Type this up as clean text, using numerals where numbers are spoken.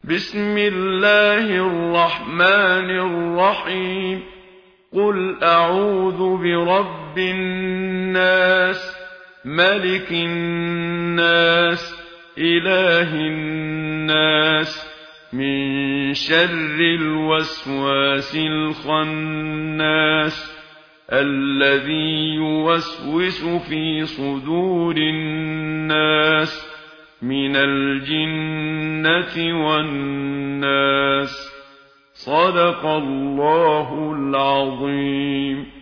بسم الله الرحمن الرحيم قل أعوذ برب الناس ملك الناس إله الناس من شر الوسواس الخناس الذي يوسوس في صدور الناس من الجنة والناس. صدق الله العظيم.